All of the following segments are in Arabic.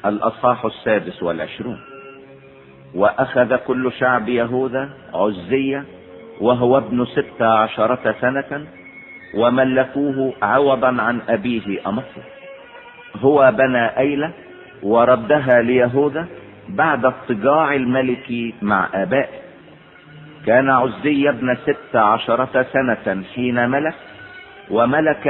الأصحاح 26. وأخذ كل شعب يهوذا عزية وهو ابن 16 سنة وملكوه عوضا عن أبيه أمصيا. هو بنى أيلة وردها ليهوذا بعد اضطجاع الملك مع آبائه. كان عزية ابن 16 سنة حين ملك، وملك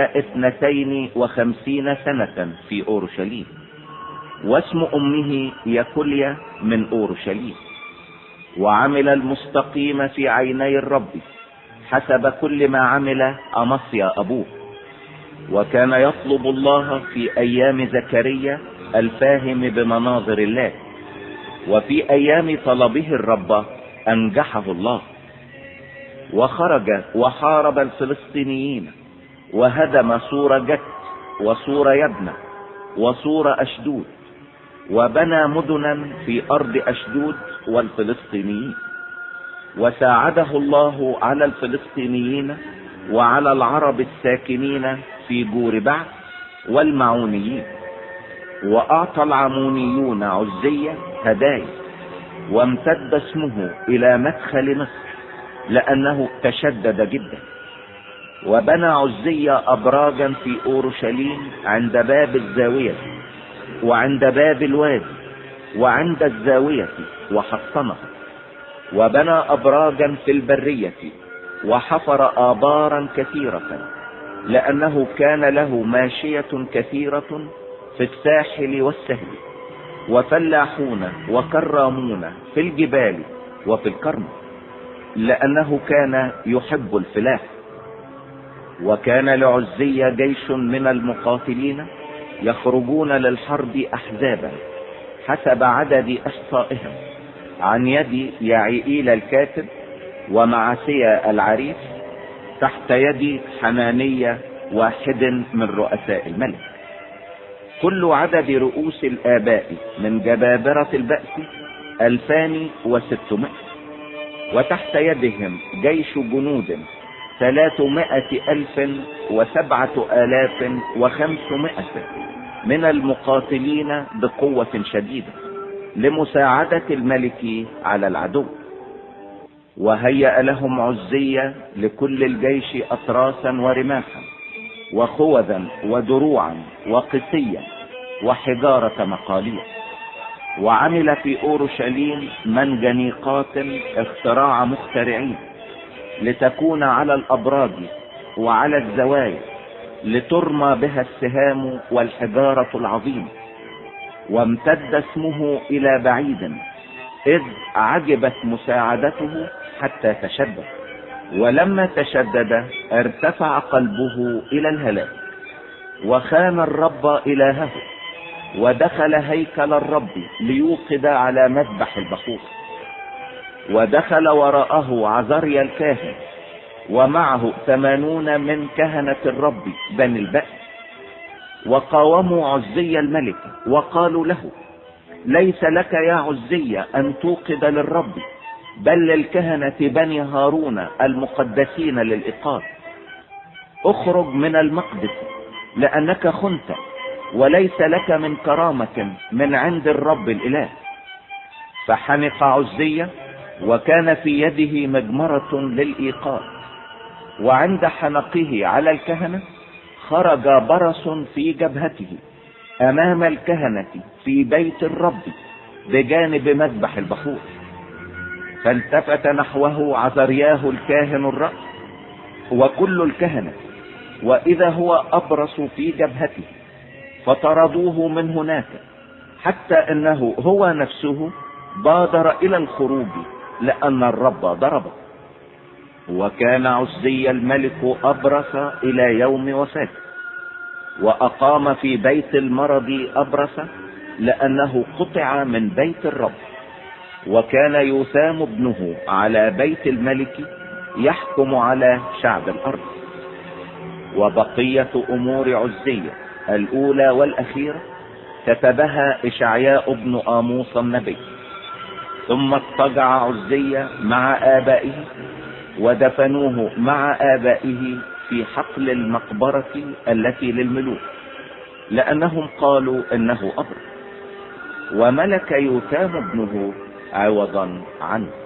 52 سنة في أورشليم. واسم أمه يكوليا من أورشليم. وعمل المستقيم في عيني الرب حسب كل ما عمل أمصيا أبوه. وكان يطلب الله في أيام زكريا الفاهم بمناظر الله، وفي أيام طلبه الرب أنجحه الله. وخرج وحارب الفلسطينيين، وهدم سور جت وسور يبنى وسور أشدود، وبنى مدنا في أرض أشدود والفلسطينيين. وساعده الله على الفلسطينيين وعلى العرب الساكنين في جور بعث والمعونيين. وأعطى العمونيون عزية هدايا، وامتد اسمه إلى مدخل مصر لأنه تشدد جدا. وبنى عزية أبراجا في أورشليم عند باب الزاوية وعند باب الوادي وعند الزاوية وحصنها. وبنى أبراجا في البرية وحفر آبارا كثيرة، لأنه كان له ماشية كثيرة في الساحل والسهل، وفلاحون وكرامون في الجبال وفي الكرم، لأنه كان يحب الفلاح. وكان لعزية جيش من المقاتلين يخرجون للحرب أحزابا حسب عدد إحصائهم، عن يد يعيئيل الكاتب ومعسيا العريف، تحت يد حنانية واحد من رؤساء الملك. كل عدد رؤوس الآباء من جبابرة البأس 2600. وتحت يدهم جيش جنود 300,007,500 من المقاتلين بقوة شديدة لمساعدة الملك على العدو. وهيأ لهم عزية لكل الجيش أطراسا ورماحا وخوذا ودروعا وقسيا وحجارة مقاليع. وعمل في أورشليم منجنيقات اختراع مخترعين لتكون على الأبراج وعلى الزوايا، لترمى بها السهام والحجارة العظيمة. وامتد اسمه إلى بعيد، إذ عجبت مساعدته حتى تشدد. ولما تشدد ارتفع قلبه إلى الهلاك، وخان الرب إلهه، ودخل هيكل الرب ليوقد على مذبح البخور. ودخل وراءه عزريا الكاهن ومعه 80 من كهنة الرب بني البأس. وقاوموا عزية الملك وقالوا له: ليس لك يا عزية أن توقد للرب، بل للكهنة بني هارون المقدسين للإيقاد. اخرج من المقدس، لأنك خنت، وليس لك من كرامة من عند الرب الإله. فحنق عزية، وكان في يده مجمرة للإيقاد. وعند حنقه على الكهنة خرج برص في جبهته أمام الكهنة في بيت الرب بجانب مذبح البخور. فالتفت نحوه عزرياه الكاهن الرأس وكل الكهنة، وإذا هو أبرص في جبهته، فطردوه من هناك، حتى أنه هو نفسه بادر إلى الخروج لأن الرب ضربه. وكان عزي الملك أبرص إلى يوم وفاته، وأقام في بيت المرض أبرص، لأنه قطع من بيت الرب. وكان يوثام ابنه على بيت الملك يحكم على شعب الأرض. وبقية أمور عزية الأولى والأخيرة كتبها إشعياء ابن آموس النبي. ثم اضطجع عزية مع آبائه، ودفنوه مع آبائه في حقل المقبرة التي للملوك، لأنهم قالوا إنه أبرص. وملك يوتام ابنه عوضا عنه.